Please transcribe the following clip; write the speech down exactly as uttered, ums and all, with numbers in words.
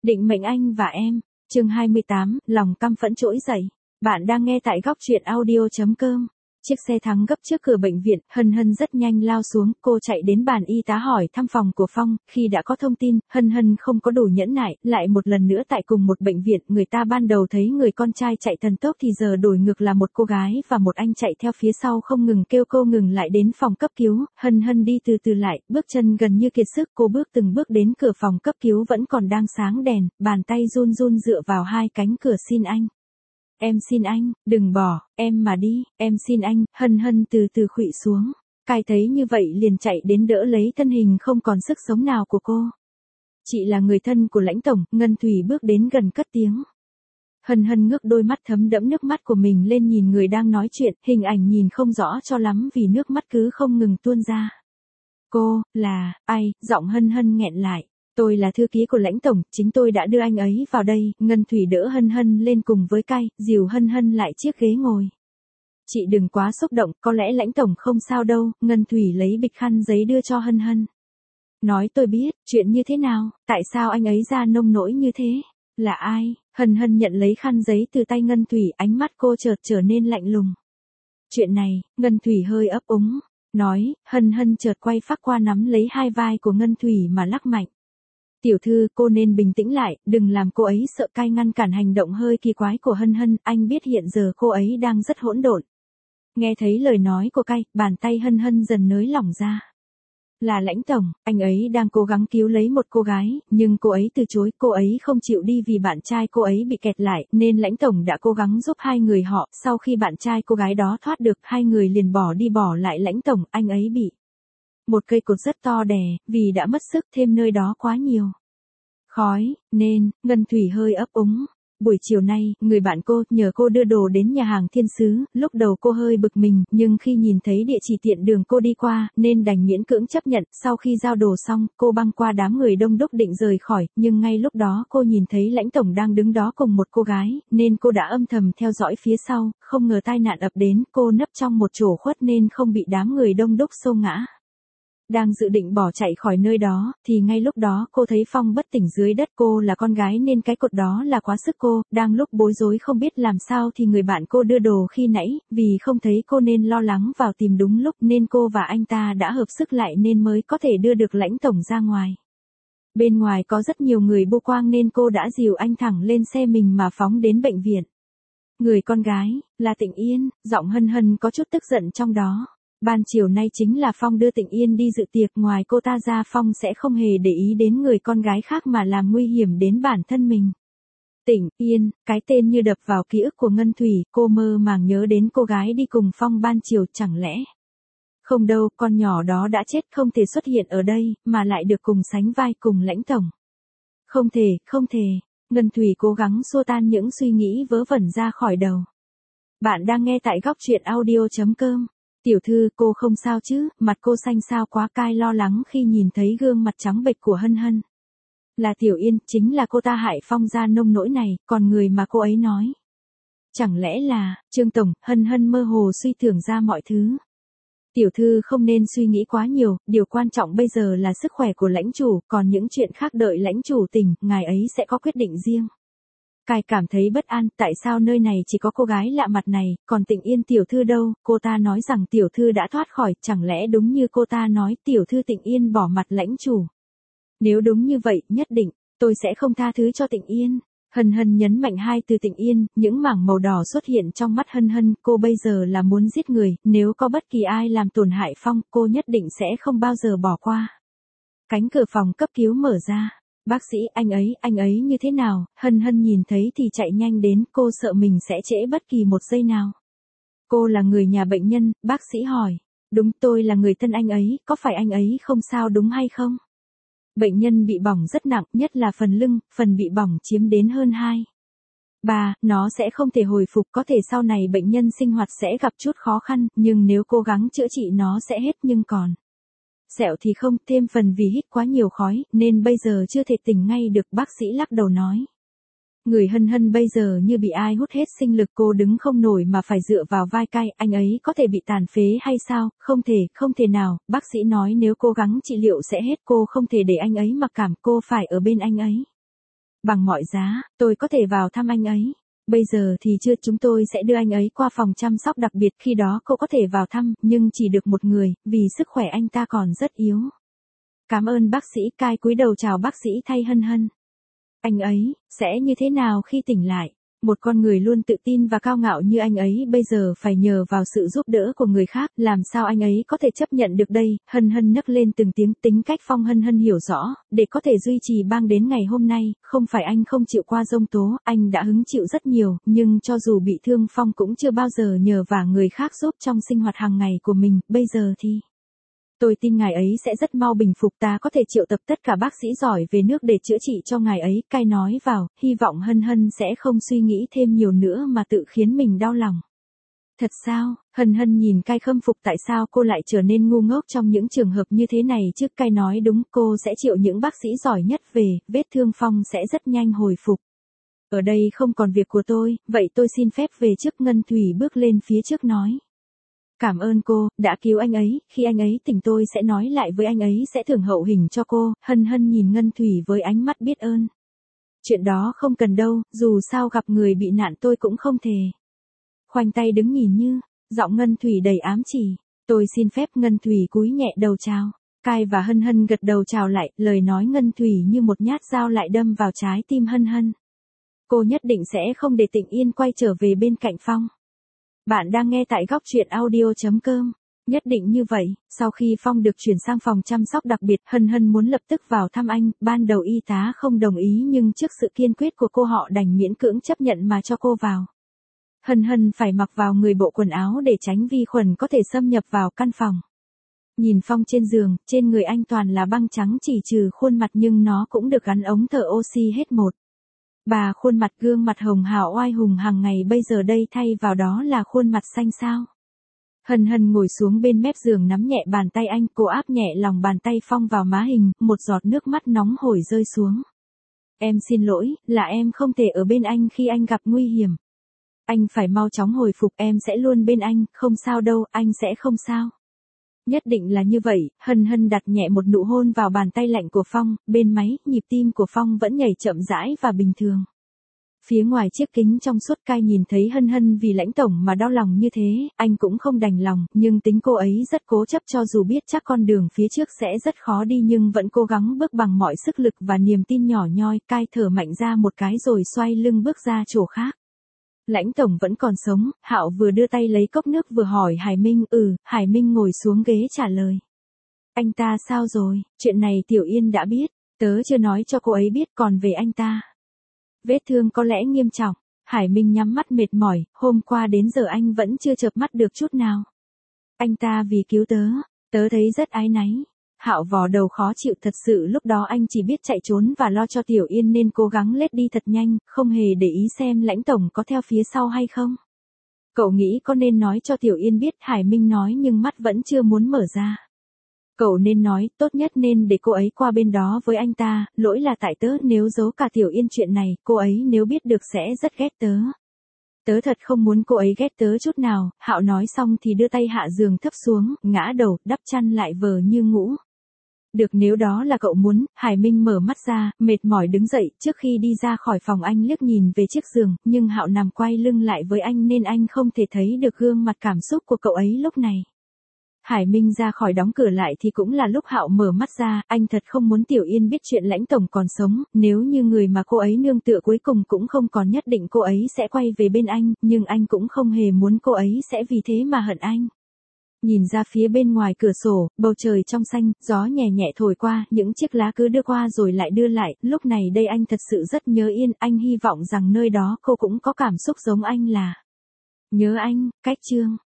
Định mệnh anh và em, chương hai mươi tám, lòng căm phẫn trỗi dậy. Bạn đang nghe tại góc truyện audio chấm com. Chiếc xe thắng gấp trước cửa bệnh viện, Hân Hân rất nhanh lao xuống, cô chạy đến bàn y tá hỏi thăm phòng của Phong, khi đã có thông tin, Hân Hân không có đủ nhẫn nại, lại một lần nữa tại cùng một bệnh viện, người ta ban đầu thấy người con trai chạy thần tốc thì giờ đổi ngược là một cô gái và một anh chạy theo phía sau không ngừng kêu cô ngừng lại đến phòng cấp cứu, Hân Hân đi từ từ lại, bước chân gần như kiệt sức, cô bước từng bước đến cửa phòng cấp cứu vẫn còn đang sáng đèn, bàn tay run run dựa vào hai cánh cửa xin anh. Em xin anh, đừng bỏ, em mà đi, em xin anh, Hân Hân từ từ khuỵu xuống. Cai thấy như vậy liền chạy đến đỡ lấy thân hình không còn sức sống nào của cô. Chị là người thân của Lãnh Tổng, Ngân Thủy bước đến gần cất tiếng. Hân Hân ngước đôi mắt thấm đẫm nước mắt của mình lên nhìn người đang nói chuyện, hình ảnh nhìn không rõ cho lắm vì nước mắt cứ không ngừng tuôn ra. Cô, là, ai, giọng Hân Hân nghẹn lại. Tôi là thư ký của Lãnh Tổng, chính tôi đã đưa anh ấy vào đây, Ngân Thủy đỡ Hân Hân lên cùng với Cai, dìu Hân Hân lại chiếc ghế ngồi. Chị đừng quá xúc động, có lẽ Lãnh Tổng không sao đâu, Ngân Thủy lấy bịch khăn giấy đưa cho Hân Hân. Nói tôi biết, chuyện như thế nào, tại sao anh ấy ra nông nỗi như thế, là ai, Hân Hân nhận lấy khăn giấy từ tay Ngân Thủy, ánh mắt cô chợt trở nên lạnh lùng. Chuyện này, Ngân Thủy hơi ấp úng, nói, Hân Hân chợt quay phác qua nắm lấy hai vai của Ngân Thủy mà lắc mạnh. Tiểu thư, cô nên bình tĩnh lại, đừng làm cô ấy sợ. Cai ngăn cản hành động hơi kỳ quái của Hân Hân, anh biết hiện giờ cô ấy đang rất hỗn độn. Nghe thấy lời nói của Cai, bàn tay Hân Hân dần nới lỏng ra. Là Lãnh Tổng, anh ấy đang cố gắng cứu lấy một cô gái, nhưng cô ấy từ chối, cô ấy không chịu đi vì bạn trai cô ấy bị kẹt lại, nên Lãnh Tổng đã cố gắng giúp hai người họ, sau khi bạn trai cô gái đó thoát được, hai người liền bỏ đi bỏ lại Lãnh Tổng, anh ấy bị một cây cột rất to đè, vì đã mất sức thêm nơi đó quá nhiều khói, nên, Ngân Thủy hơi ấp úng. Buổi chiều nay, người bạn cô, nhờ cô đưa đồ đến nhà hàng Thiên Sứ, lúc đầu cô hơi bực mình, nhưng khi nhìn thấy địa chỉ tiện đường cô đi qua, nên đành miễn cưỡng chấp nhận, sau khi giao đồ xong, cô băng qua đám người đông đúc định rời khỏi, nhưng ngay lúc đó cô nhìn thấy Lãnh Tổng đang đứng đó cùng một cô gái, nên cô đã âm thầm theo dõi phía sau, không ngờ tai nạn ập đến, cô nấp trong một chỗ khuất nên không bị đám người đông đúc xô ngã. Đang dự định bỏ chạy khỏi nơi đó, thì ngay lúc đó cô thấy Phong bất tỉnh dưới đất, cô là con gái nên cái cột đó là quá sức cô, đang lúc bối rối không biết làm sao thì người bạn cô đưa đồ khi nãy, vì không thấy cô nên lo lắng vào tìm đúng lúc nên cô và anh ta đã hợp sức lại nên mới có thể đưa được Lãnh Tổng ra ngoài. Bên ngoài có rất nhiều người bu quang nên cô đã dìu anh thẳng lên xe mình mà phóng đến bệnh viện. Người con gái, là Tịnh Yên, giọng Hân Hân có chút tức giận trong đó. Ban chiều nay chính là Phong đưa Tịnh Yên đi dự tiệc, ngoài cô ta ra Phong sẽ không hề để ý đến người con gái khác mà làm nguy hiểm đến bản thân mình. Tịnh Yên, cái tên như đập vào ký ức của Ngân Thủy, cô mơ màng nhớ đến cô gái đi cùng Phong ban chiều, chẳng lẽ. Không đâu, con nhỏ đó đã chết không thể xuất hiện ở đây, mà lại được cùng sánh vai cùng Lãnh Tổng. Không thể, không thể, Ngân Thủy cố gắng xua tan những suy nghĩ vớ vẩn ra khỏi đầu. Bạn đang nghe tại góc truyện audio chấm com. Tiểu thư, cô không sao chứ, mặt cô xanh xao quá. Cai lo lắng khi nhìn thấy gương mặt trắng bệch của Hân Hân. Là Tiểu Yên, chính là cô ta hại Phong ra nông nỗi này, còn người mà cô ấy nói. Chẳng lẽ là, Trương Tổng, Hân Hân mơ hồ suy tưởng ra mọi thứ. Tiểu thư không nên suy nghĩ quá nhiều, điều quan trọng bây giờ là sức khỏe của Lãnh Chủ, còn những chuyện khác đợi Lãnh Chủ tỉnh, ngài ấy sẽ có quyết định riêng. Cai cảm thấy bất an, tại sao nơi này chỉ có cô gái lạ mặt này, còn Tịnh Yên tiểu thư đâu, cô ta nói rằng tiểu thư đã thoát khỏi, chẳng lẽ đúng như cô ta nói, tiểu thư Tịnh Yên bỏ mặt Lãnh Chủ. Nếu đúng như vậy, nhất định, tôi sẽ không tha thứ cho Tịnh Yên. Hân Hân nhấn mạnh hai từ Tịnh Yên, những mảng màu đỏ xuất hiện trong mắt Hân Hân, cô bây giờ là muốn giết người, nếu có bất kỳ ai làm tổn hại Phong, cô nhất định sẽ không bao giờ bỏ qua. Cánh cửa phòng cấp cứu mở ra. Bác sĩ, anh ấy, anh ấy như thế nào? Hân Hân nhìn thấy thì chạy nhanh đến, cô sợ mình sẽ trễ bất kỳ một giây nào. Cô là người nhà bệnh nhân, bác sĩ hỏi. Đúng, tôi là người thân anh ấy, có phải anh ấy không sao đúng hay không? Bệnh nhân bị bỏng rất nặng, nhất là phần lưng, phần bị bỏng chiếm đến hơn hai. Ba, nó sẽ không thể hồi phục, có thể sau này bệnh nhân sinh hoạt sẽ gặp chút khó khăn, nhưng nếu cố gắng chữa trị nó sẽ hết, nhưng còn sẹo thì không, thêm phần vì hít quá nhiều khói, nên bây giờ chưa thể tỉnh ngay được, bác sĩ lắc đầu nói. Người Hân Hân bây giờ như bị ai hút hết sinh lực, cô đứng không nổi mà phải dựa vào vai Cai, anh ấy có thể bị tàn phế hay sao, không thể, không thể nào, bác sĩ nói nếu cố gắng trị liệu sẽ hết, cô không thể để anh ấy mặc cảm, cô phải ở bên anh ấy. Bằng mọi giá, tôi có thể vào thăm anh ấy. Bây giờ thì chưa, chúng tôi sẽ đưa anh ấy qua phòng chăm sóc đặc biệt, khi đó cô có thể vào thăm, nhưng chỉ được một người, vì sức khỏe anh ta còn rất yếu. Cảm ơn bác sĩ, Kai cúi đầu chào bác sĩ thay Hân Hân. Anh ấy, sẽ như thế nào khi tỉnh lại? Một con người luôn tự tin và cao ngạo như anh ấy bây giờ phải nhờ vào sự giúp đỡ của người khác, làm sao anh ấy có thể chấp nhận được đây? Hân Hân nấc lên từng tiếng, tính cách Phong Hân Hân hiểu rõ, để có thể duy trì bang đến ngày hôm nay, không phải anh không chịu qua giông tố, anh đã hứng chịu rất nhiều, nhưng cho dù bị thương Phong cũng chưa bao giờ nhờ vả người khác giúp trong sinh hoạt hàng ngày của mình, bây giờ thì... Tôi tin ngài ấy sẽ rất mau bình phục, ta có thể triệu tập tất cả bác sĩ giỏi về nước để chữa trị cho ngài ấy, Kai nói vào, hy vọng Hân Hân sẽ không suy nghĩ thêm nhiều nữa mà tự khiến mình đau lòng. Thật sao? Hân Hân nhìn Kai khâm phục, tại sao cô lại trở nên ngu ngốc trong những trường hợp như thế này chứ? Kai nói đúng, cô sẽ triệu những bác sĩ giỏi nhất về, vết thương Phong sẽ rất nhanh hồi phục. Ở đây không còn việc của tôi, vậy tôi xin phép về trước. Ngân Thủy bước lên phía trước nói. Cảm ơn cô, đã cứu anh ấy, khi anh ấy tỉnh tôi sẽ nói lại với anh ấy sẽ thưởng hậu hình cho cô. Hân Hân nhìn Ngân Thủy với ánh mắt biết ơn. Chuyện đó không cần đâu, dù sao gặp người bị nạn tôi cũng không thề. Khoanh tay đứng nhìn như, giọng Ngân Thủy đầy ám chỉ. Tôi xin phép. Ngân Thủy cúi nhẹ đầu chào. Kai và Hân Hân gật đầu chào lại, lời nói Ngân Thủy như một nhát dao lại đâm vào trái tim Hân Hân. Cô nhất định sẽ không để Tịnh Yên quay trở về bên cạnh Phong. Bạn đang nghe tại góc truyện audio chấm com. Nhất định như vậy, sau khi Phong được chuyển sang phòng chăm sóc đặc biệt, Hân Hân muốn lập tức vào thăm anh, ban đầu y tá không đồng ý nhưng trước sự kiên quyết của cô họ đành miễn cưỡng chấp nhận mà cho cô vào. Hân Hân phải mặc vào người bộ quần áo để tránh vi khuẩn có thể xâm nhập vào căn phòng. Nhìn Phong trên giường, trên người anh toàn là băng trắng chỉ trừ khuôn mặt nhưng nó cũng được gắn ống thở oxy hết một. Bà khuôn mặt gương mặt hồng hào oai hùng hàng ngày bây giờ đây thay vào đó là khuôn mặt xanh xao. Hân Hân ngồi xuống bên mép giường nắm nhẹ bàn tay anh, cô áp nhẹ lòng bàn tay Phong vào má hình, một giọt nước mắt nóng hổi rơi xuống. Em xin lỗi, là em không thể ở bên anh khi anh gặp nguy hiểm. Anh phải mau chóng hồi phục, em sẽ luôn bên anh, không sao đâu, anh sẽ không sao. Nhất định là như vậy. Hân Hân đặt nhẹ một nụ hôn vào bàn tay lạnh của Phong, bên máy, nhịp tim của Phong vẫn nhảy chậm rãi và bình thường. Phía ngoài chiếc kính trong suốt, Kai nhìn thấy Hân Hân vì Lãnh tổng mà đau lòng như thế, anh cũng không đành lòng, nhưng tính cô ấy rất cố chấp, cho dù biết chắc con đường phía trước sẽ rất khó đi nhưng vẫn cố gắng bước bằng mọi sức lực và niềm tin nhỏ nhoi. Kai thở mạnh ra một cái rồi xoay lưng bước ra chỗ khác. Lãnh tổng vẫn còn sống, Hạo vừa đưa tay lấy cốc nước vừa hỏi Hải Minh. Ừ, Hải Minh ngồi xuống ghế trả lời. Anh ta sao rồi? Chuyện này Tiểu Yên đã biết, tớ chưa nói cho cô ấy biết, còn về anh ta. Vết thương có lẽ nghiêm trọng. Hải Minh nhắm mắt mệt mỏi, hôm qua đến giờ anh vẫn chưa chợp mắt được chút nào. Anh ta vì cứu tớ, tớ thấy rất áy náy. Hạo vò đầu khó chịu, thật sự lúc đó anh chỉ biết chạy trốn và lo cho Tiểu Yên nên cố gắng lết đi thật nhanh, không hề để ý xem Lãnh tổng có theo phía sau hay không. Cậu nghĩ có nên nói cho Tiểu Yên biết? Hải Minh nói nhưng mắt vẫn chưa muốn mở ra. Cậu nên nói, tốt nhất nên để cô ấy qua bên đó với anh ta, lỗi là tại tớ, nếu giấu cả Tiểu Yên chuyện này, cô ấy nếu biết được sẽ rất ghét tớ. Tớ thật không muốn cô ấy ghét tớ chút nào. Hạo nói xong thì đưa tay hạ giường thấp xuống, ngã đầu, đắp chăn lại vờ như ngủ. Được, nếu đó là cậu muốn. Hải Minh mở mắt ra, mệt mỏi đứng dậy, trước khi đi ra khỏi phòng anh liếc nhìn về chiếc giường, nhưng Hạo nằm quay lưng lại với anh nên anh không thể thấy được gương mặt cảm xúc của cậu ấy lúc này. Hải Minh ra khỏi đóng cửa lại thì cũng là lúc Hạo mở mắt ra, anh thật không muốn Tiểu Yên biết chuyện Lãnh tổng còn sống, nếu như người mà cô ấy nương tựa cuối cùng cũng không còn, nhất định cô ấy sẽ quay về bên anh, nhưng anh cũng không hề muốn cô ấy sẽ vì thế mà hận anh. Nhìn ra phía bên ngoài cửa sổ, bầu trời trong xanh, gió nhẹ nhẹ thổi qua, những chiếc lá cứ đưa qua rồi lại đưa lại, lúc này đây anh thật sự rất nhớ Yên, anh hy vọng rằng nơi đó cô cũng có cảm xúc giống anh là nhớ anh. Cách chương